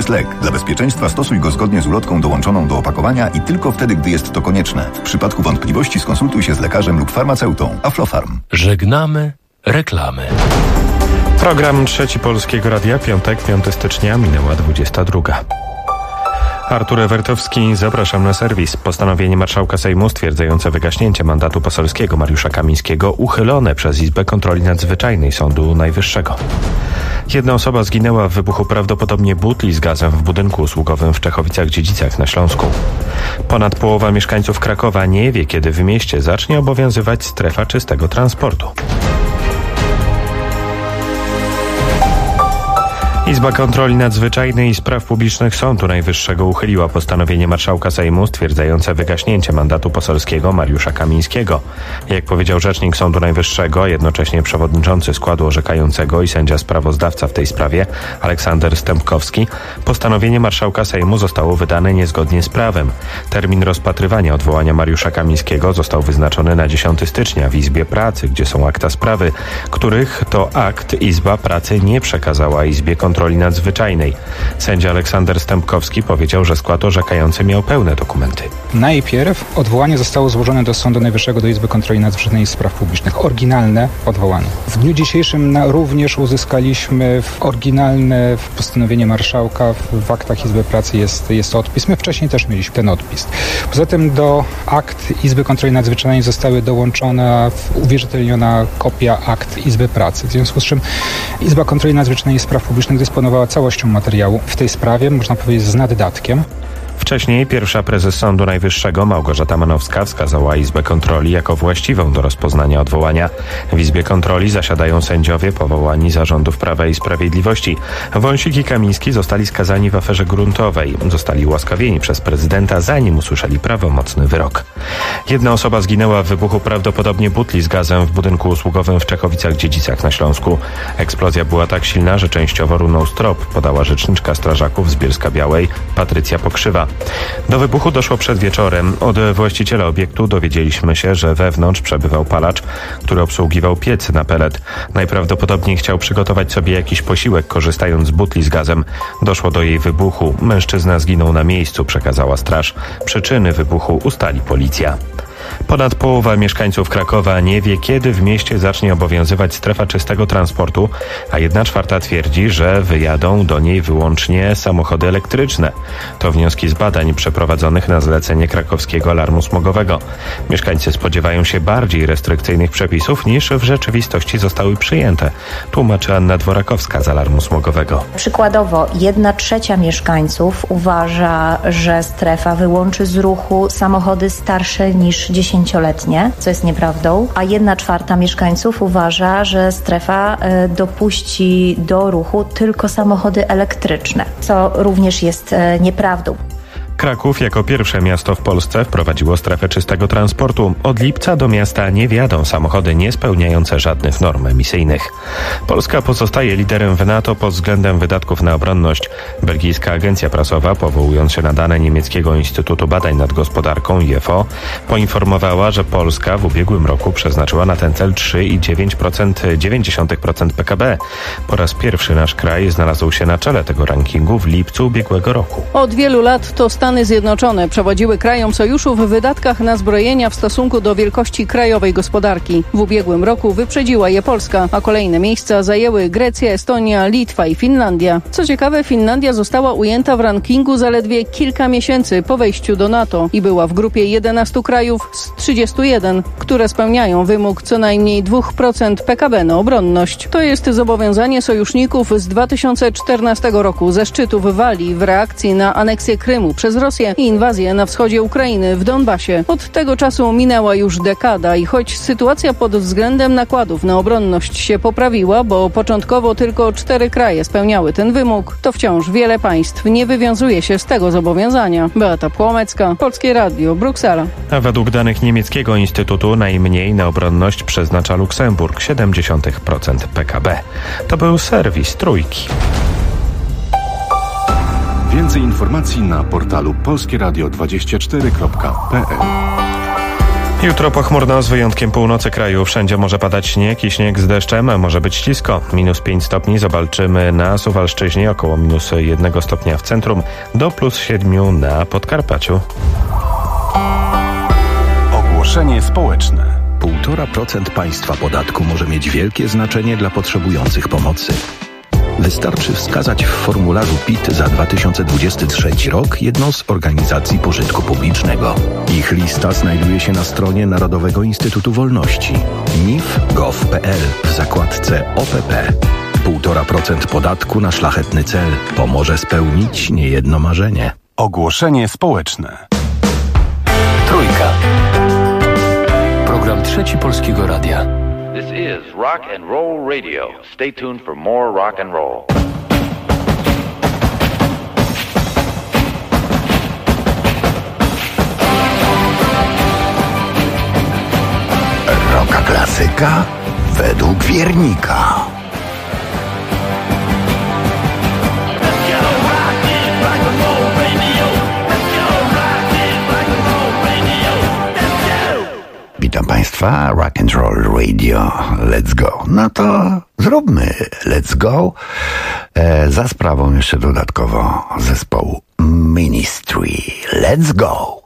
jest lek. Dla bezpieczeństwa stosuj go zgodnie z ulotką dołączoną do opakowania i tylko wtedy, gdy jest to konieczne. W przypadku wątpliwości skonsultuj się z lekarzem lub farmaceutą. Aflofarm. Żegnamy reklamy. Program Trzeci Polskiego Radia, piątek, 5 stycznia, minęła 22. Artur Ewertowski, zapraszam na serwis. Postanowienie marszałka Sejmu stwierdzające wygaśnięcie mandatu poselskiego Mariusza Kamińskiego uchylone przez Izbę Kontroli Nadzwyczajnej Sądu Najwyższego. Jedna osoba zginęła w wybuchu prawdopodobnie butli z gazem w budynku usługowym w Czechowicach-Dziedzicach na Śląsku. Ponad połowa mieszkańców Krakowa nie wie, kiedy w mieście zacznie obowiązywać strefa czystego transportu. Izba Kontroli Nadzwyczajnej i Spraw Publicznych Sądu Najwyższego uchyliła postanowienie marszałka Sejmu stwierdzające wygaśnięcie mandatu poselskiego Mariusza Kamińskiego. Jak powiedział rzecznik Sądu Najwyższego, jednocześnie przewodniczący składu orzekającego i sędzia sprawozdawca w tej sprawie, Aleksander Stępkowski, postanowienie marszałka Sejmu zostało wydane niezgodnie z prawem. Termin rozpatrywania odwołania Mariusza Kamińskiego został wyznaczony na 10 stycznia w Izbie Pracy, gdzie są akta sprawy, których to akt Izba Pracy nie przekazała Izbie Kontroli Nadzwyczajnej. Sędzia Aleksander Stępkowski powiedział, że skład orzekający miał pełne dokumenty. Najpierw odwołanie zostało złożone do Sądu Najwyższego, do Izby Kontroli Nadzwyczajnej i Spraw Publicznych. Oryginalne odwołanie. W dniu dzisiejszym również uzyskaliśmy oryginalne postanowienie marszałka. W aktach Izby Pracy jest odpis. My wcześniej też mieliśmy ten odpis. Poza tym do akt Izby Kontroli Nadzwyczajnej zostały dołączona, uwierzytelniona kopia akt Izby Pracy. W związku z czym Izba Kontroli Nadzwyczajnej i Spraw Publicznych dysponowała całością materiału w tej sprawie, można powiedzieć z naddatkiem. Wcześniej pierwsza prezes Sądu Najwyższego Małgorzata Manowska wskazała Izbę Kontroli jako właściwą do rozpoznania odwołania. W Izbie Kontroli zasiadają sędziowie powołani za rządów Prawa i Sprawiedliwości. Wąsik i Kamiński zostali skazani w aferze gruntowej. Zostali ułaskawieni przez prezydenta, zanim usłyszeli prawomocny wyrok. Jedna osoba zginęła w wybuchu prawdopodobnie butli z gazem w budynku usługowym w Czechowicach-Dziedzicach na Śląsku. Eksplozja była tak silna, że częściowo runął strop, podała rzeczniczka strażaków z Bielska-Białej Patrycja Pokrzywa. Do wybuchu doszło przed wieczorem. Od właściciela obiektu dowiedzieliśmy się, że wewnątrz przebywał palacz, który obsługiwał piec na pelet. Najprawdopodobniej chciał przygotować sobie jakiś posiłek, korzystając z butli z gazem. Doszło do jej wybuchu. Mężczyzna zginął na miejscu, przekazała straż. Przyczyny wybuchu ustali policja. Ponad połowa mieszkańców Krakowa nie wie, kiedy w mieście zacznie obowiązywać strefa czystego transportu, a 1/4 twierdzi, że wyjadą do niej wyłącznie samochody elektryczne. To wnioski z badań przeprowadzonych na zlecenie krakowskiego alarmu smogowego. Mieszkańcy spodziewają się bardziej restrykcyjnych przepisów niż w rzeczywistości zostały przyjęte, tłumaczy Anna Dworakowska z alarmu smogowego. Przykładowo 1/3 mieszkańców uważa, że strefa wyłączy z ruchu samochody starsze niż 10-letnie, co jest nieprawdą, a 1/4 mieszkańców uważa, że strefa dopuści do ruchu tylko samochody elektryczne, co również jest nieprawdą. Kraków jako pierwsze miasto w Polsce wprowadziło strefę czystego transportu. Od lipca do miasta nie wjadą samochody niespełniające żadnych norm emisyjnych. Polska pozostaje liderem w NATO pod względem wydatków na obronność. Belgijska agencja prasowa, powołując się na dane niemieckiego Instytutu Badań nad Gospodarką IFO, poinformowała, że Polska w ubiegłym roku przeznaczyła na ten cel 3,9% PKB. Po raz pierwszy nasz kraj znalazł się na czele tego rankingu w lipcu ubiegłego roku. Od wielu lat to Stany Zjednoczone przewodziły krajom sojuszu w wydatkach na zbrojenia w stosunku do wielkości krajowej gospodarki. W ubiegłym roku wyprzedziła je Polska, a kolejne miejsca zajęły Grecja, Estonia, Litwa i Finlandia. Co ciekawe, Finlandia została ujęta w rankingu zaledwie kilka miesięcy po wejściu do NATO i była w grupie 11 krajów z 31, które spełniają wymóg co najmniej 2% PKB na obronność. To jest zobowiązanie sojuszników z 2014 roku ze szczytu w Walii w reakcji na aneksję Krymu przez Rosję i inwazję na wschodzie Ukrainy w Donbasie. Od tego czasu minęła już dekada i choć sytuacja pod względem nakładów na obronność się poprawiła, bo początkowo tylko 4 kraje spełniały ten wymóg, to wciąż wiele państw nie wywiązuje się z tego zobowiązania. Beata Płomecka, Polskie Radio, Bruksela. A według danych niemieckiego instytutu najmniej na obronność przeznacza Luksemburg, 0,7% PKB. To był serwis Trójki. Więcej informacji na portalu polskieradio24.pl. Jutro pochmurno z wyjątkiem północy kraju. Wszędzie może padać śnieg i śnieg z deszczem, może być ślisko. -5 stopni zobaczymy na Suwalszczyźnie, około -1 stopnia w centrum, do +7 na Podkarpaciu. Ogłoszenie społeczne. 1,5% państwa podatku może mieć wielkie znaczenie dla potrzebujących pomocy. Wystarczy wskazać w formularzu PIT za 2023 rok jedną z organizacji pożytku publicznego. Ich lista znajduje się na stronie Narodowego Instytutu Wolności nif.gov.pl w zakładce OPP. 1,5% podatku na szlachetny cel pomoże spełnić niejedno marzenie. Ogłoszenie społeczne. Trójka. Program Trzeci Polskiego Radia. This is Rock and Roll Radio. Stay tuned for more rock and roll. Rocka klasyka według wiernika. Witam Państwa, Rock and Roll Radio, let's go. No to zróbmy let's go za sprawą jeszcze dodatkowo zespołu Ministry. Let's go.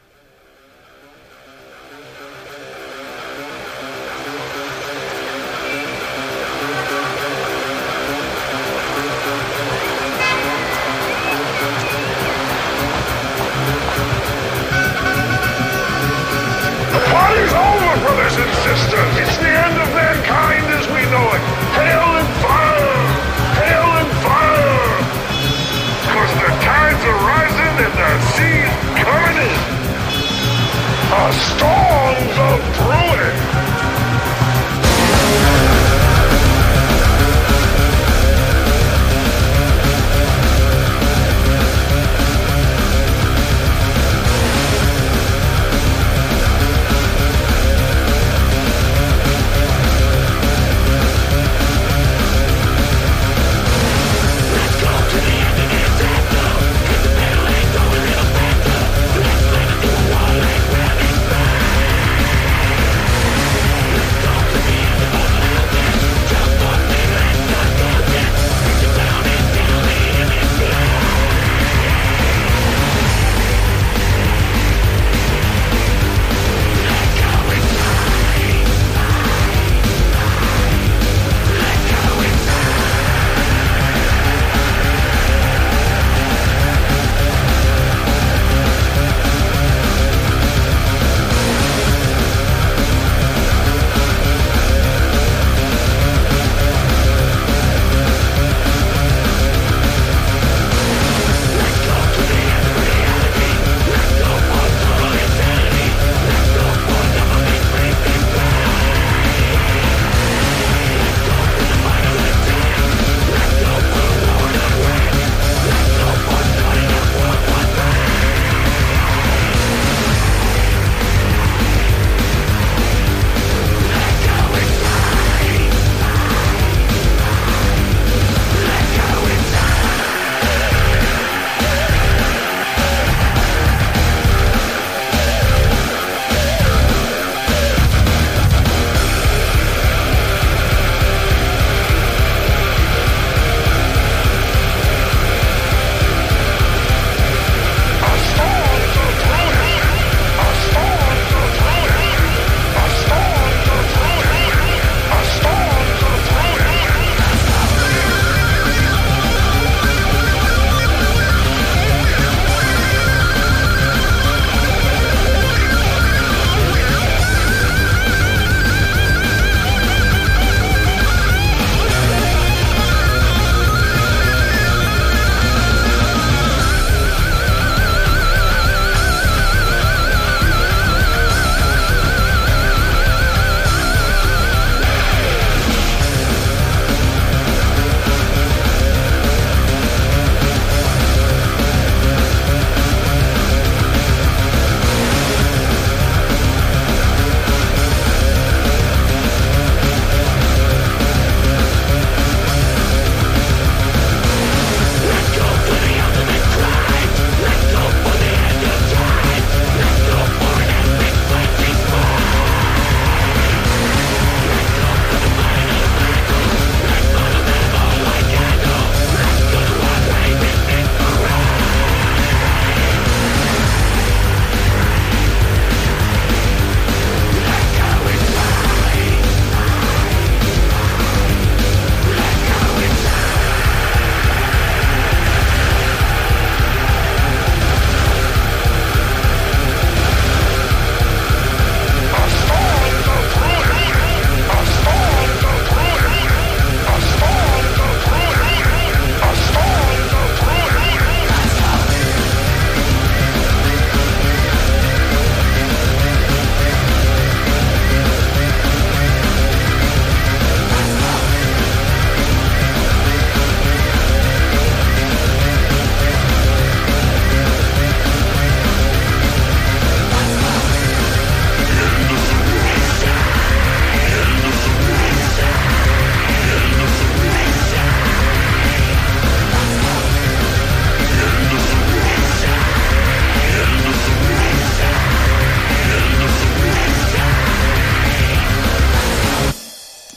It's the end of mankind as we know it. Hail and fire! Hail and fire! 'Cause the tides are rising and the sea's coming in. A storm's a-brewing.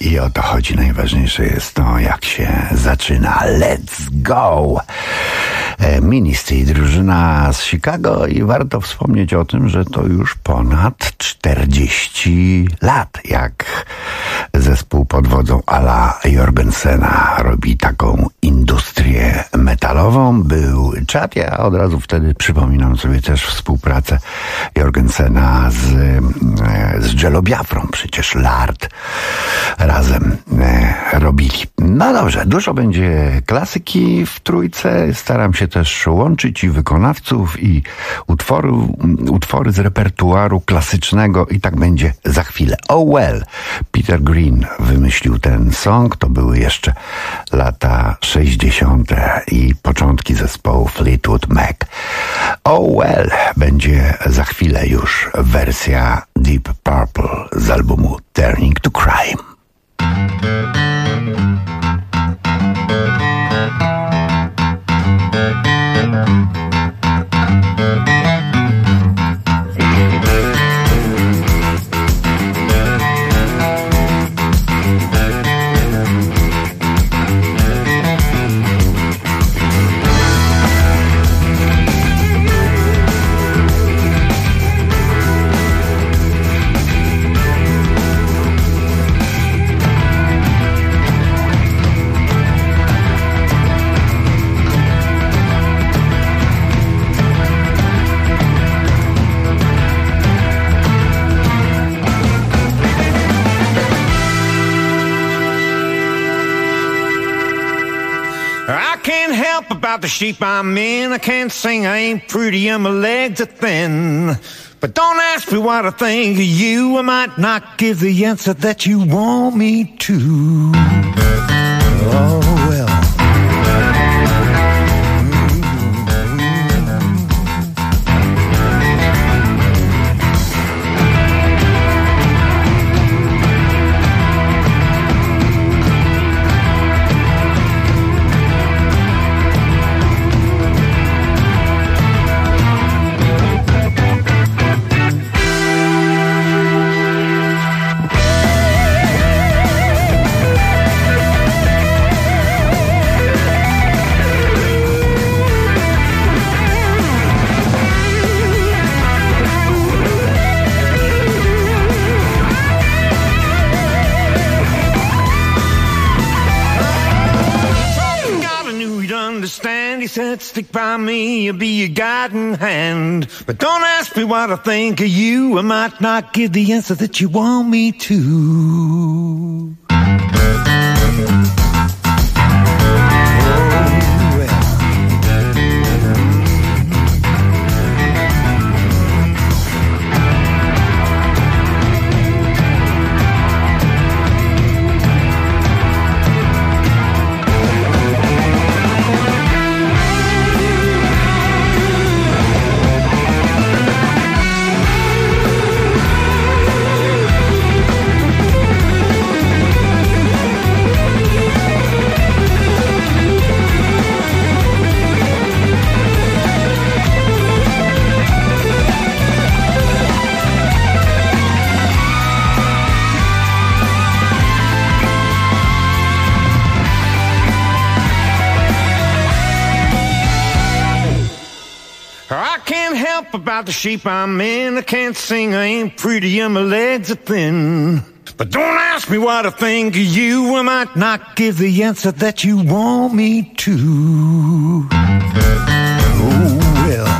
i o to chodzi. Najważniejsze jest to, jak się zaczyna. Let's go! Ministry, drużyna z Chicago, i warto wspomnieć o tym, że to już ponad 40 lat, jak zespół pod wodzą Ala Jorgensena robi taką industrię metalową. Był czat, ja od razu wtedy przypominam sobie też współpracę Jorgensena z Jello Biafrą. Przecież Lard razem robili. No dobrze, dużo będzie klasyki w trójce. Staram się też łączyć i wykonawców, i utwory z repertuaru klasycznego, i tak będzie za chwilę. Oh well, Peter Green wymyślił ten song. To były jeszcze lata 60. i początki zespołu Fleetwood Mac. Oh well, będzie za chwilę już wersja Deep Purple z albumu Turning to Crime. About the shape I'm in, I can't sing, I ain't pretty, and my legs are thin. But don't ask me what I think of you, I might not give the answer that you want me to. Oh well. He said, stick by me, I'll be your guiding hand. But don't ask me what I think of you, I might not give the answer that you want me to. About the shape I'm in, I can't sing, I ain't pretty, and my legs are thin. But don't ask me what I think of you, I might not give the answer that you want me to. Oh well.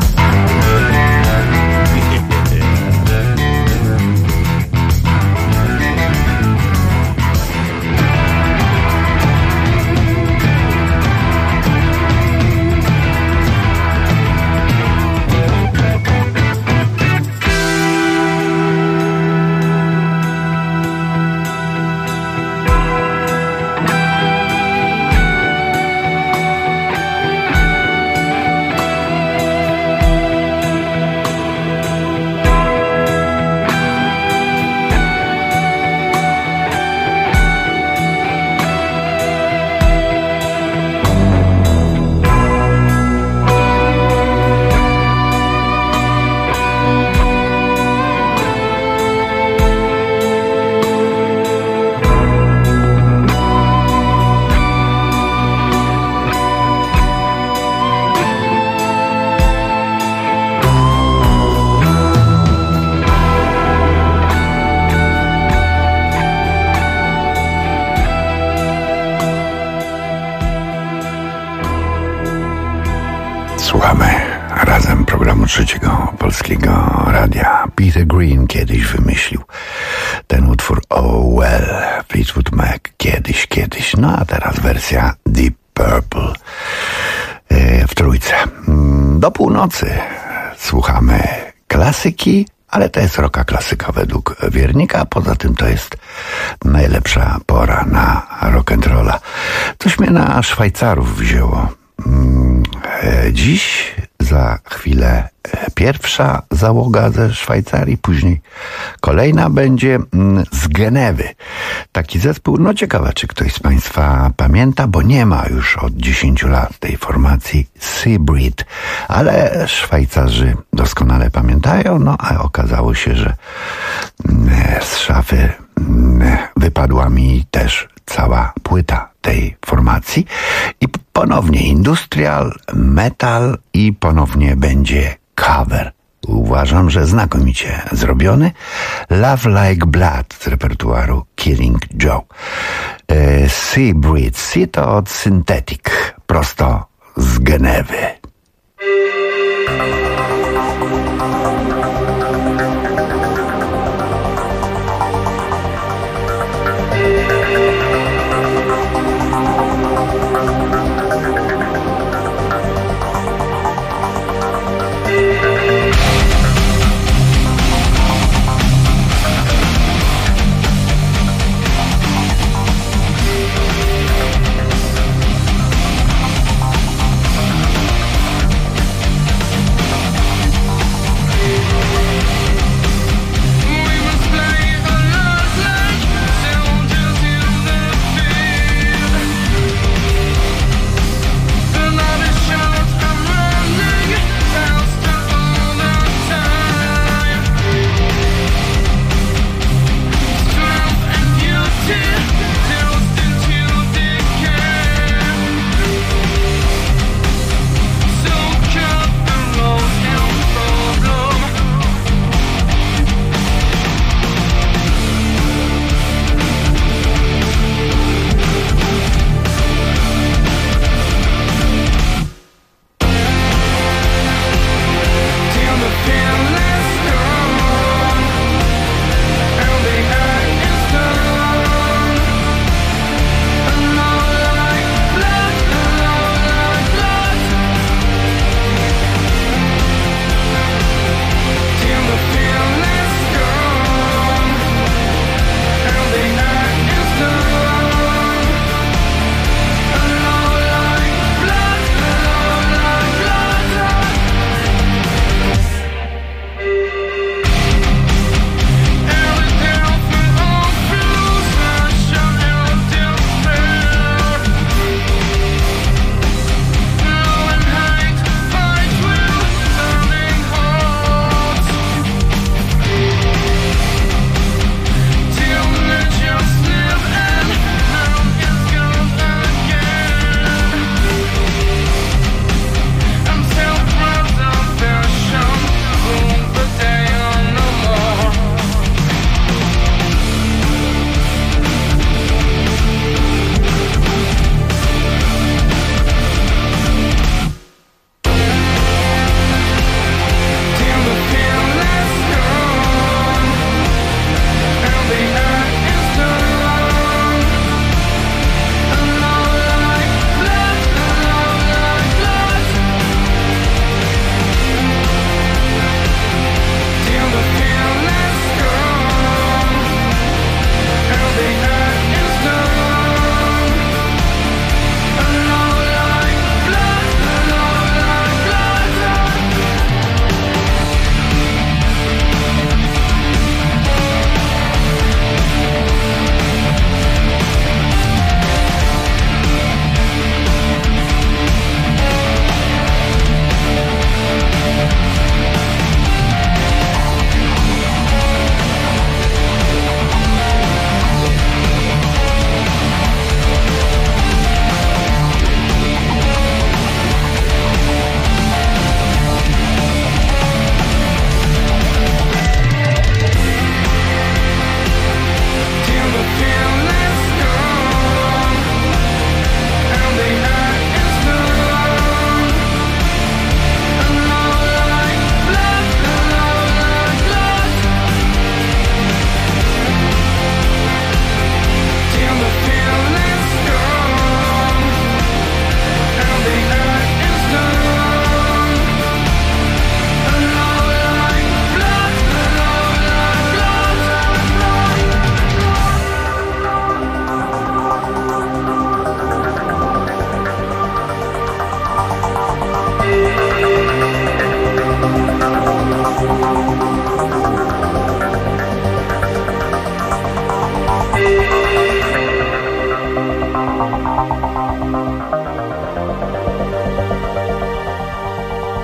Słuchamy razem programu Trzeciego Polskiego Radia. Peter Green kiedyś wymyślił ten utwór Oh Well, Fleetwood Mac kiedyś. No a teraz wersja Deep Purple w trójce. Do północy słuchamy klasyki, ale to jest rocka klasyka według Wiernika, a poza tym to jest najlepsza pora na rock'n'rolla. Coś mnie na Szwajcarów wzięło. Dziś za chwilę pierwsza załoga ze Szwajcarii, później kolejna będzie z Genewy. Taki zespół, no ciekawe, czy ktoś z Państwa pamięta, bo nie ma już od 10 lat tej formacji Seabreed, ale Szwajcarzy doskonale pamiętają, no a okazało się, że z szafy wypadła mi też cała płyta tej formacji i ponownie industrial, metal i ponownie będzie cover. Uważam, że znakomicie zrobiony. Love Like Blood z repertuaru Killing Joe. Seabreed, Sea to od Synthetic, prosto z Genewy.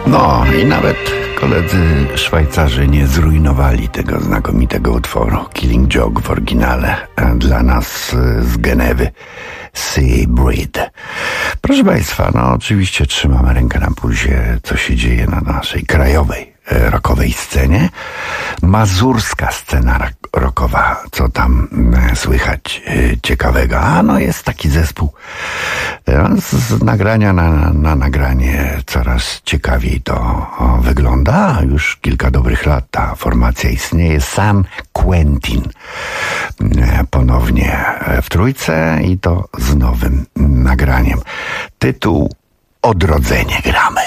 No i nawet koledzy Szwajcarzy nie zrujnowali tego znakomitego utworu Killing Joke w oryginale dla nas z Genewy, Sea Breed. Proszę Państwa, no oczywiście trzymamy rękę na pulsie, co się dzieje na naszej krajowej rockowej scenie. Mazurska scena rockowa, co tam słychać ciekawego? A no jest taki zespół. Z nagrania na nagranie coraz ciekawiej to wygląda. Już kilka dobrych lat ta formacja istnieje. San Quentin ponownie w trójce i to z nowym nagraniem. Tytuł Odrodzenie gramy.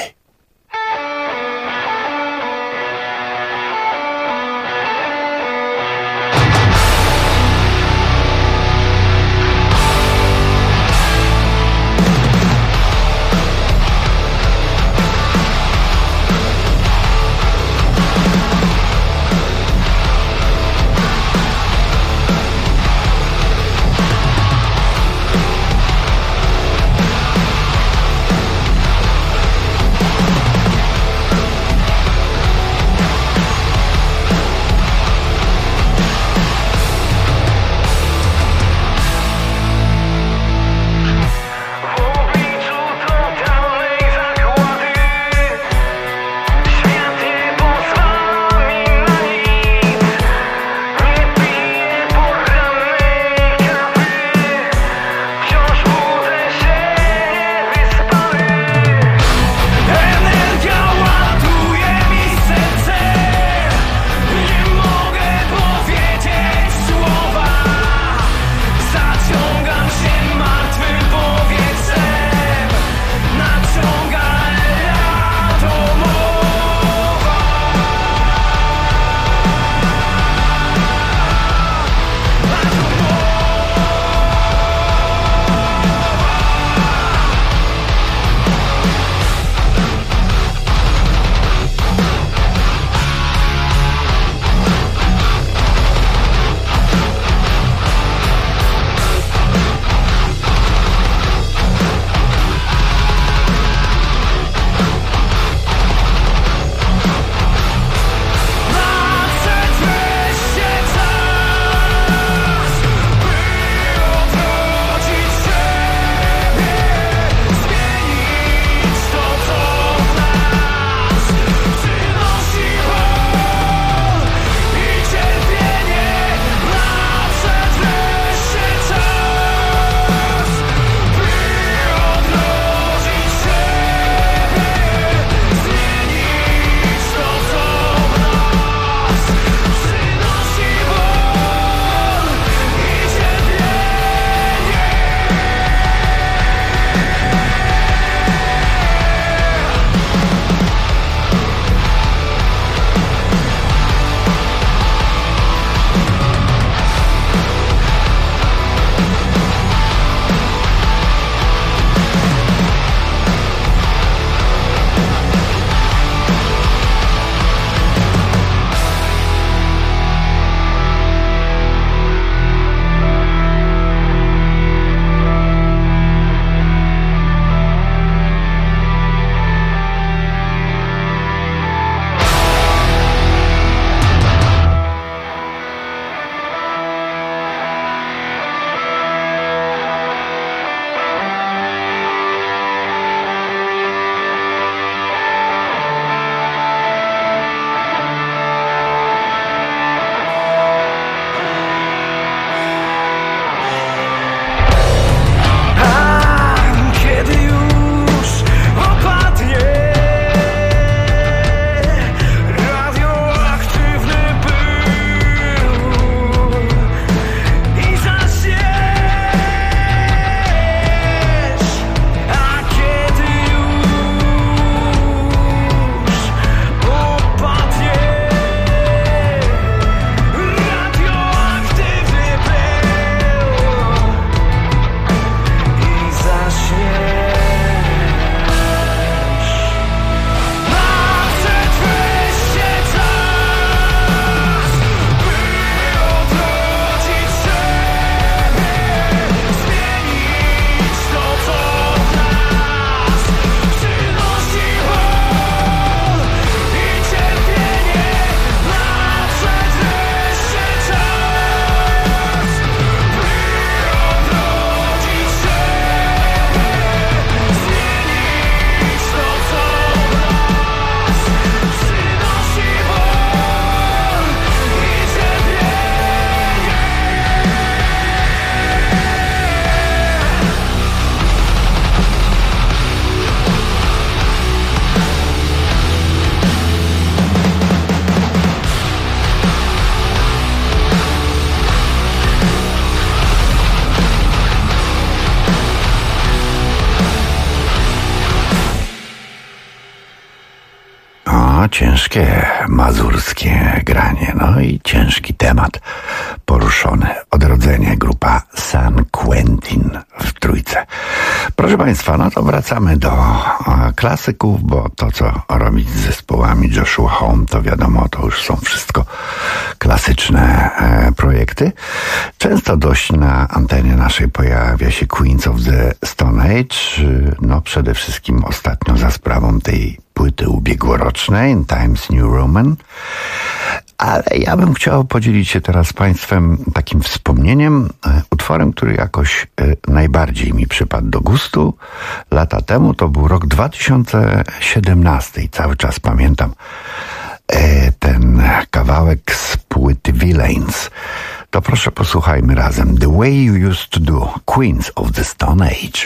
No, ciężkie mazurskie granie, no i ciężki temat poruszony. Odrodzenie, grupa San Quentin w Trójce. Proszę Państwa, no to wracamy do klasyków, bo to, co robić z zespołami Joshua Home, to wiadomo, to już są wszystko klasyczne projekty. Często dość na antenie naszej pojawia się Queens of the Stone Age, no przede wszystkim ostatnio za sprawą tej płyty ubiegłorocznej Times New Roman, ale ja bym chciał podzielić się teraz z Państwem takim wspomnieniem, utworem, który jakoś najbardziej mi przypadł do gustu. Lata temu to był rok 2017 i cały czas pamiętam ten kawałek z płyty Villains. To proszę posłuchajmy razem. The Way You Used to Do, Queens of the Stone Age.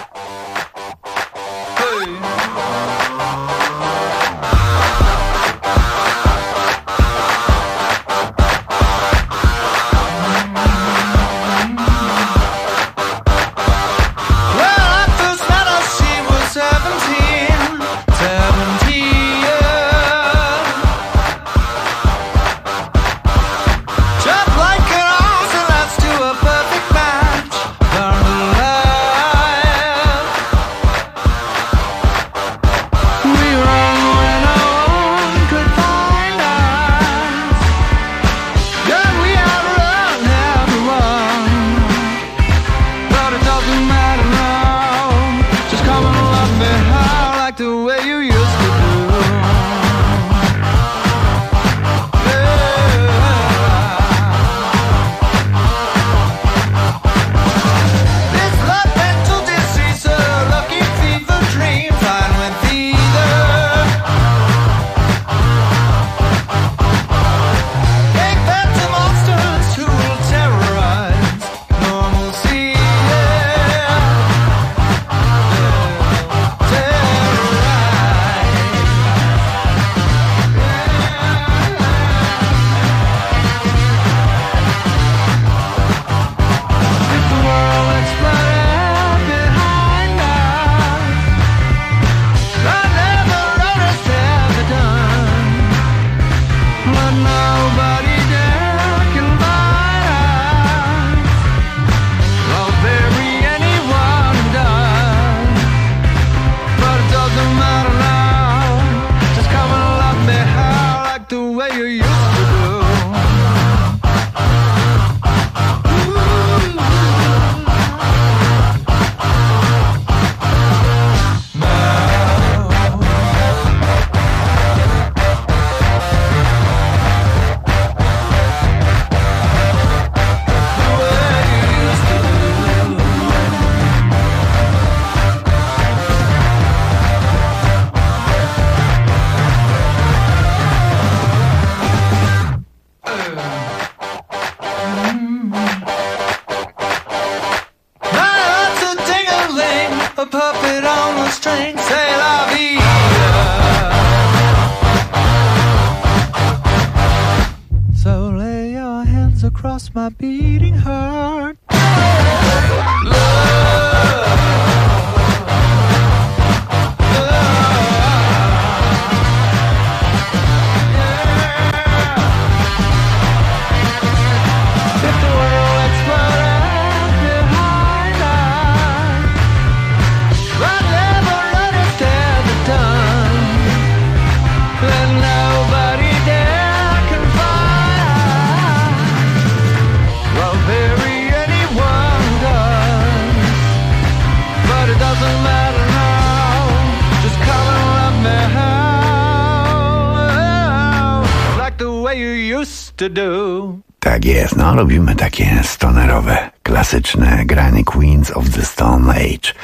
Tak jest, no lubimy takie stonerowe, klasyczne granie Queens of the Stone Age.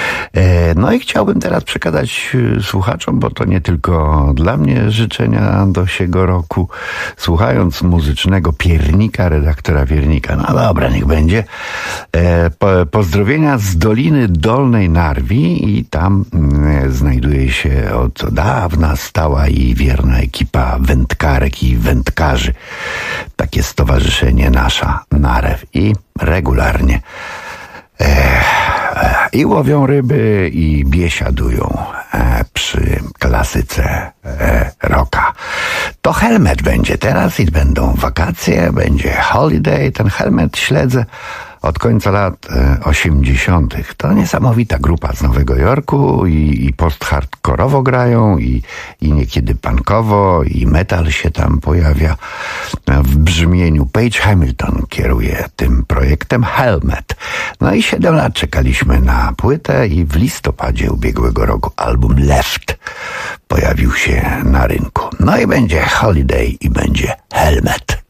No i chciałbym teraz przekazać słuchaczom, bo to nie tylko dla mnie życzenia do siego roku, słuchając muzycznego piernika redaktora Wiernika. No dobra, niech będzie. Pozdrowienia z Doliny Dolnej Narwi i tam znajduje się od dawna stała i wierna ekipa wędkarek i wędkarzy. Takie stowarzyszenie Nasza Narew i regularnie i łowią ryby i biesiadują przy klasyce rock To Helmet będzie teraz i będą wakacje, będzie Holiday. Ten Helmet śledzę od końca lat 80. To niesamowita grupa z Nowego Jorku i post-hardkorowo grają i niekiedy punkowo i metal się tam pojawia w brzmieniu. Page Hamilton kieruje tym projektem Helmet. No i 7 lat czekaliśmy na płytę i w listopadzie ubiegłego roku album Left pojawił się na rynku. No i będzie Holiday i będzie Helmet.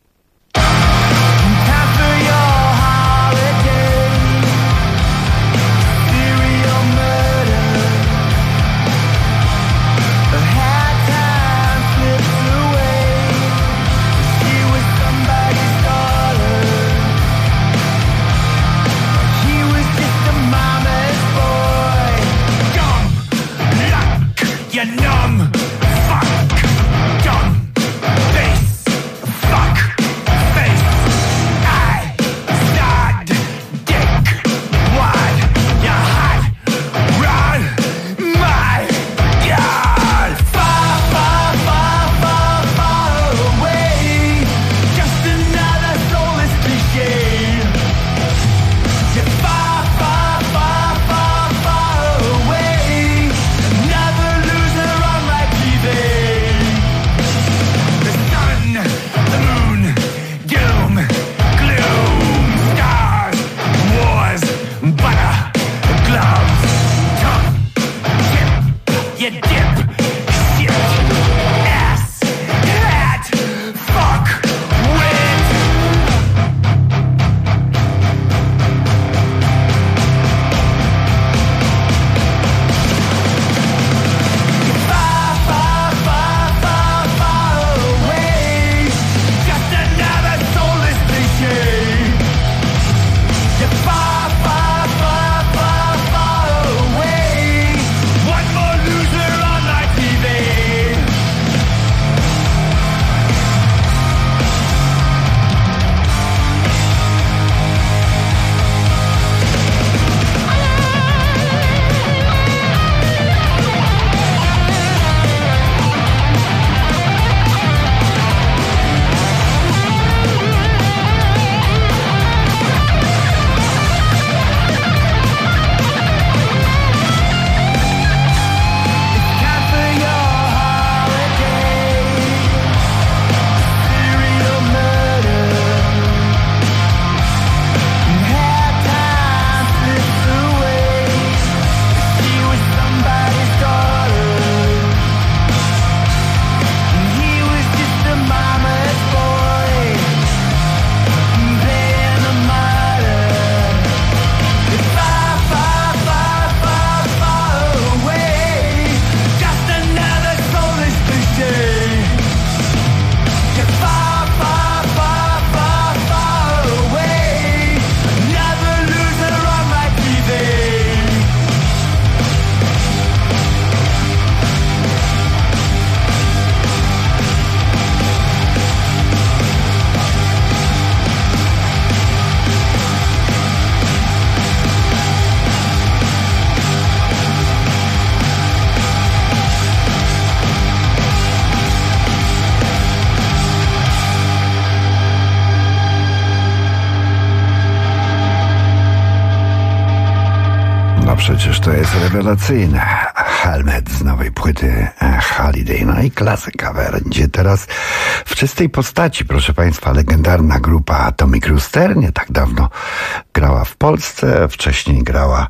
Przecież to jest rewelacyjne. Helmet z nowej płyty Holiday. No i klasyka będzie teraz w czystej postaci, proszę Państwa, legendarna grupa Atomic Rooster. Nie tak dawno grała w Polsce, wcześniej grała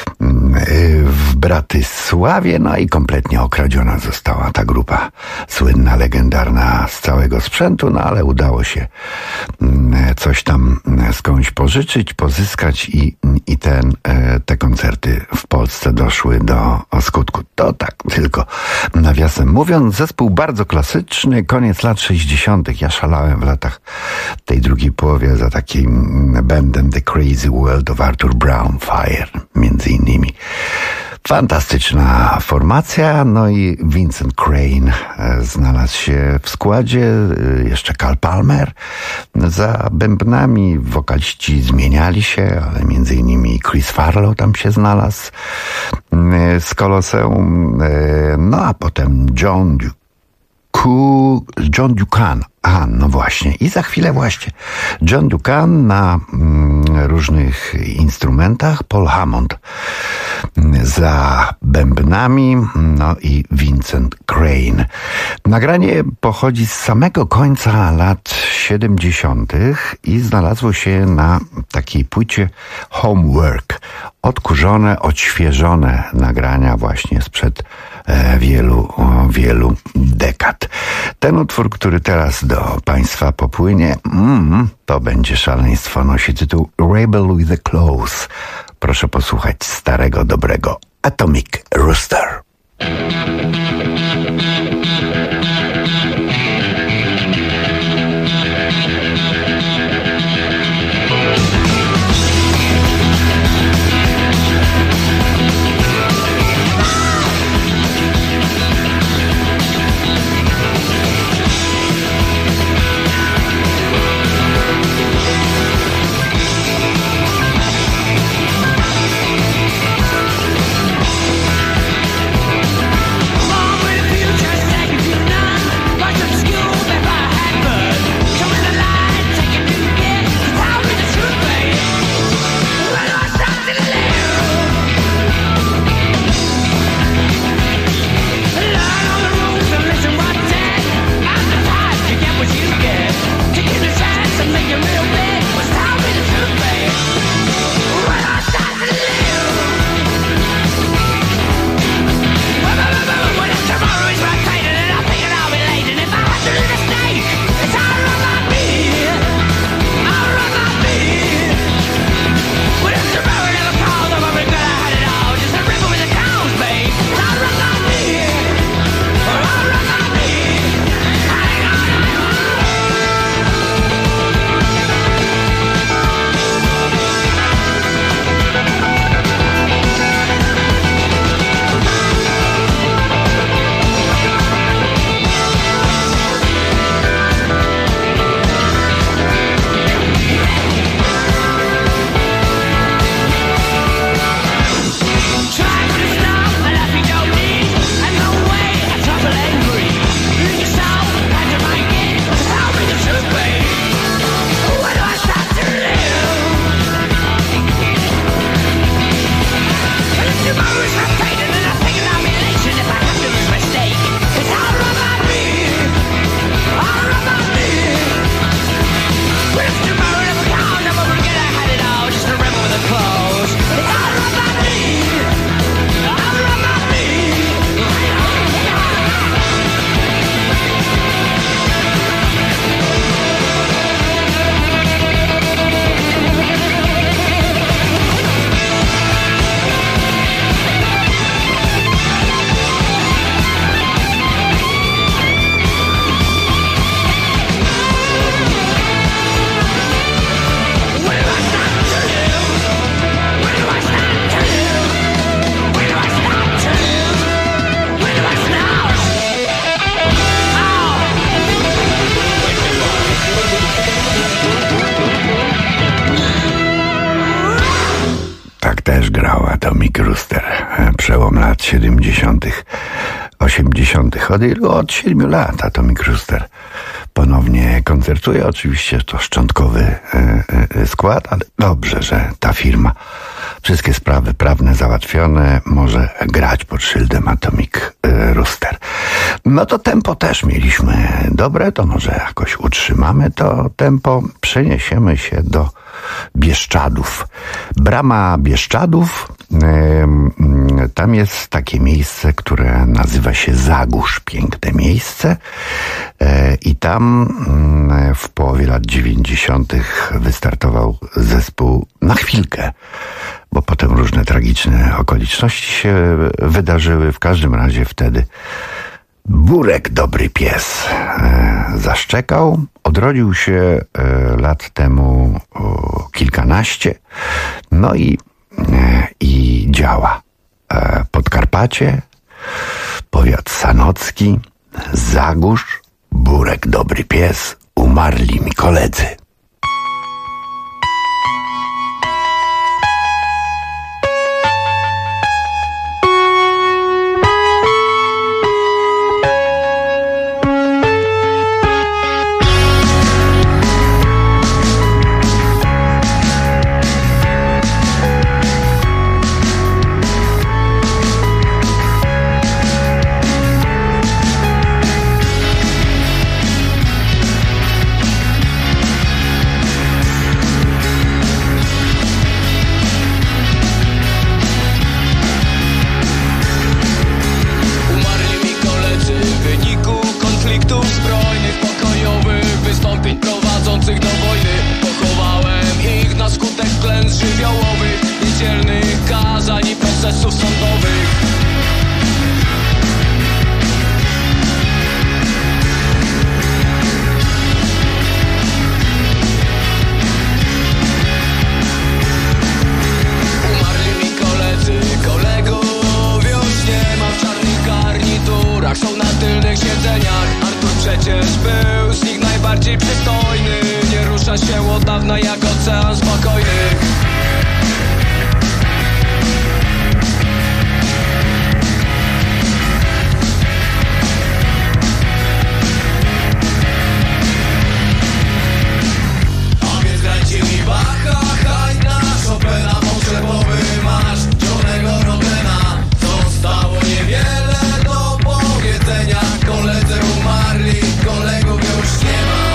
w Bratysławie, no i kompletnie okradziona została ta grupa słynna, legendarna z całego sprzętu, no ale udało się coś tam skądś pożyczyć, pozyskać i te koncerty w Polsce doszły do skutku. To tak tylko nawiasem mówiąc, zespół bardzo klasyczny, koniec lat 60. Ja szalałem w latach tej drugiej połowie za takim bandem The Crazy World of Arthur Brown Fire, między innymi. Fantastyczna formacja, no i Vincent Crane znalazł się w składzie, jeszcze Carl Palmer za bębnami, wokaliści zmieniali się, ale między innymi Chris Farlow tam się znalazł z Koloseum, no a potem John John Deacon. No właśnie. I za chwilę właśnie John Deacon na różnych instrumentach, Paul Hammond za bębnami, no i Vincent Crane. Nagranie pochodzi z samego końca lat 70. i znalazło się na takiej płycie Homework. Odkurzone, odświeżone nagrania właśnie sprzed wielu dekad. Ten utwór, który teraz do Państwa popłynie, to będzie szaleństwo. Nosi tytuł Rebel with the Clothes. Proszę posłuchać starego, dobrego Atomic Rooster. Też grał Atomic Rooster. Przełom lat 70., 80. Od 7 lat Atomic Rooster ponownie koncertuje. Oczywiście to szczątkowy skład, ale dobrze, że ta firma wszystkie sprawy prawne załatwione może grać pod szyldem Atomic Rooster. No to tempo też mieliśmy dobre, to może jakoś utrzymamy to tempo. Przeniesiemy się do Bieszczadów. Brama Bieszczadów, tam jest takie miejsce, które nazywa się Zagórz. Piękne miejsce. I tam w połowie lat 90. wystartował zespół Na Chwilkę, bo potem różne tragiczne okoliczności się wydarzyły. W każdym razie wtedy Burek Dobry Pies zaszczekał. Odrodził się lat temu kilkanaście. No i działa. Podkarpacie, powiat sanocki, Zagórz, Burek Dobry Pies, umarli mi koledzy. Roztacza się od dawna jak ocean spokojny. A więc grajcie mi Bacha, Haydna, Chopina, pogrzebowy masz Johnego Rodena. Zostało niewiele do powiedzenia. Koledzy umarli, kolegów już nie ma.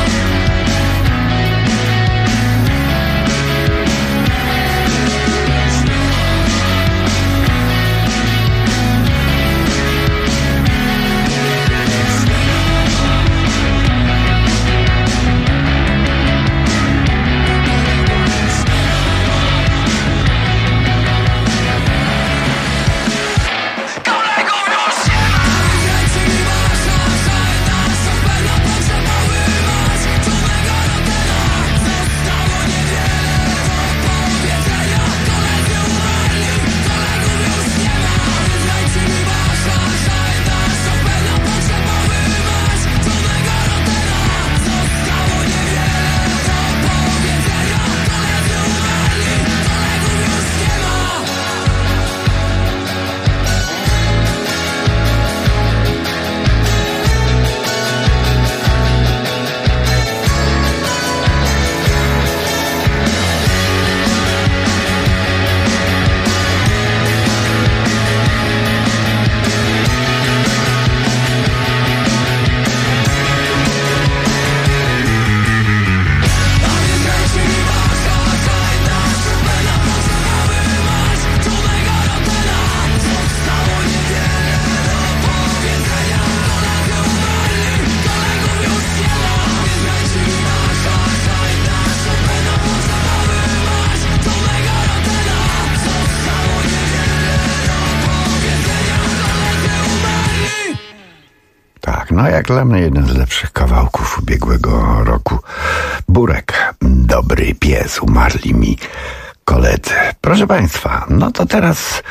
No jak dla mnie jeden z lepszych kawałków ubiegłego roku. Burek, dobry pies, umarli mi koledzy. Proszę Państwa, no to teraz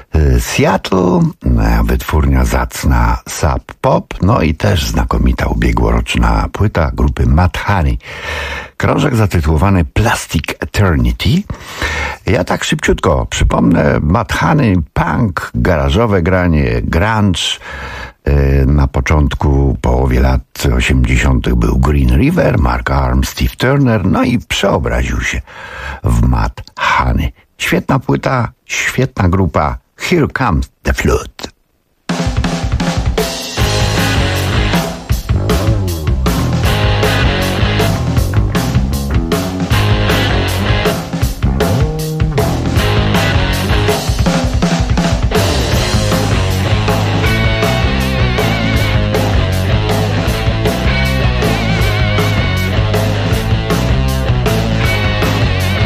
Seattle, wytwórnia zacna Sub Pop, no i też znakomita ubiegłoroczna płyta grupy Mad Honey. Krążek zatytułowany Plastic Eternity. Ja tak szybciutko przypomnę, Mad Honey, punk, garażowe granie, grunge. Na początku, połowie lat 80. był Green River, Mark Arm, Steve Turner, no i przeobraził się w Mad Honey. Świetna płyta, świetna grupa. Here Comes the Flood.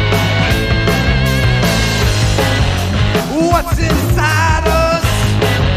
What's inside us?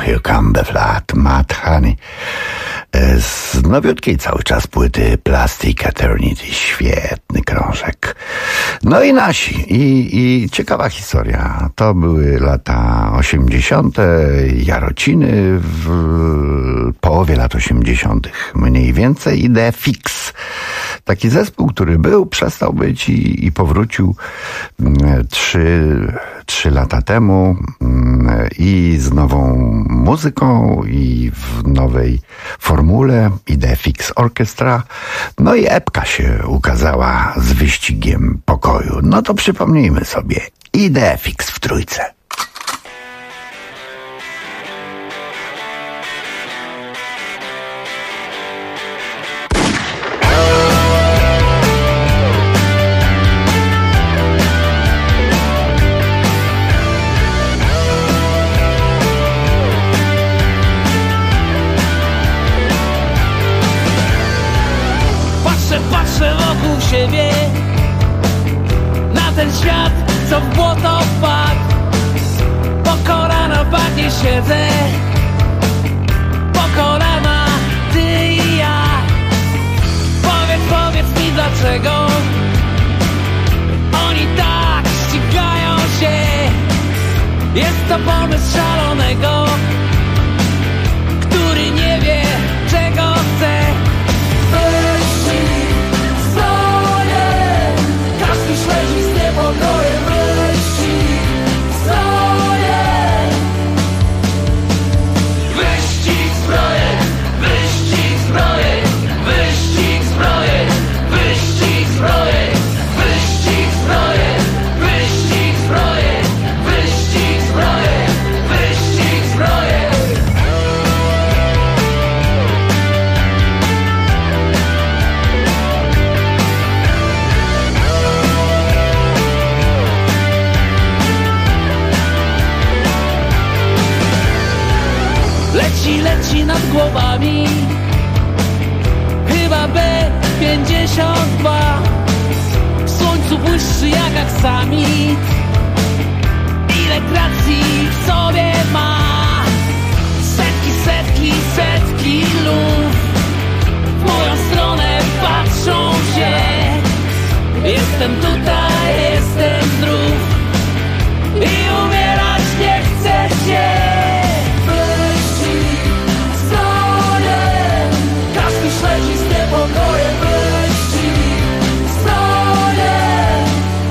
Here Come the Flood, Mad Honey. Z nowiutkiej cały czas płyty Plastic Eternity. Świetny krążek. No i nasi. I ciekawa historia. To były lata 80. Jarociny w połowie lat 80. mniej więcej. I The Fix. Taki zespół, który był, przestał być i powrócił 3 lata temu i z nową muzyką i w nowej formule i The Fix Orchestra. No i epka się ukazała z wyścigiem pokoju. No to przypomnijmy sobie. I The Fix w trójce. Patrzę wokół siebie na ten świat, co w błoto wpadł. Po kolana w bagnie siedzę, po kolana ty i ja. Powiedz mi dlaczego oni tak ścigają się. Jest to pomysł szalonego, który nie wie czego chce. Każdy śledzi z niepokojem wyścig zbrojeń. Wyścig zbrojeń, wyścig zbrojeń, wyścig zbrojeń, wyścig zbrojeń, wyścig zbrojeń, wyścig zbrojeń, wyścig zbrojeń, wyścig zbrojeń. Leci nad głowami chyba B-52. W słońcu błyszczy jak aksamit. Ile gracji w sobie ma. Setki luf w moją stronę patrzą się. Jestem tutaj, jestem zdrów i umierać nie chcę się. Śledzi z niepokojem wyścig zbrojeń.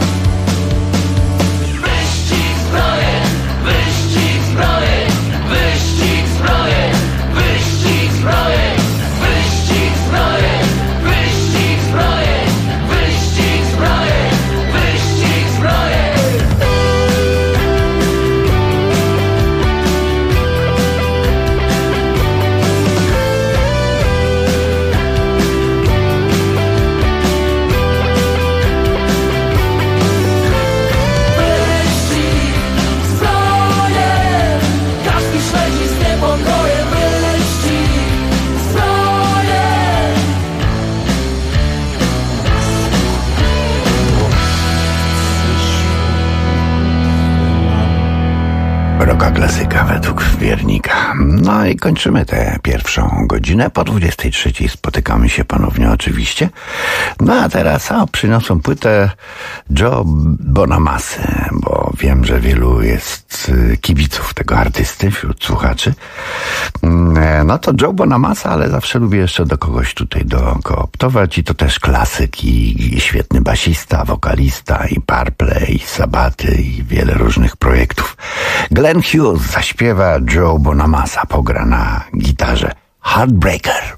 Wyścig zbrojeń, wyścig zbrojeń, wyścig zbrojeń, wyścig zbrojeń, wyścig zbrojeń, wyścig zbrojeń, wyścig zbrojeń, wyścig zbrojeń. Roka klasyka według Wiernika. No i kończymy tę pierwszą godzinę. Po 23 spotykamy się ponownie oczywiście. No a teraz przyniosą płytę Joe Bonamassy, bo wiem, że wielu jest kibiców tego artysty wśród słuchaczy. No to Joe Bonamassa, ale zawsze lubię jeszcze do kogoś tutaj dokooptować i to też klasyk i świetny basista, wokalista i Purple i Sabaty i wiele różnych projektów. Glenn Hughes zaśpiewa, Joe Bonamassa pogra na gitarze Heartbreaker.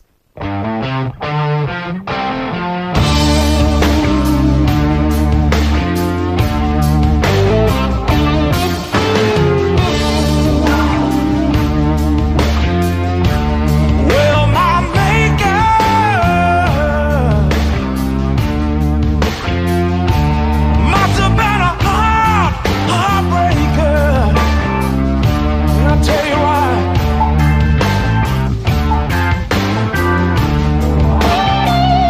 Tell you why.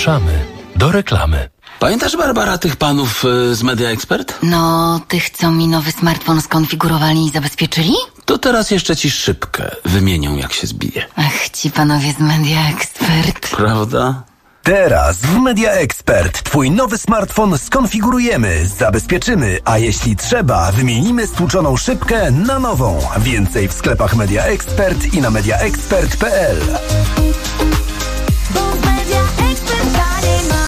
Zapraszamy do reklamy. Pamiętasz, Barbara, tych panów z Media Expert? No, tych, co mi nowy smartfon skonfigurowali i zabezpieczyli? To teraz jeszcze ci szybkę wymienią, jak się zbije. Ach, ci panowie z Media Expert. Prawda? Teraz w Media Expert twój nowy smartfon skonfigurujemy, zabezpieczymy, a jeśli trzeba, wymienimy stłuczoną szybkę na nową. Więcej w sklepach Media Expert i na mediaexpert.pl.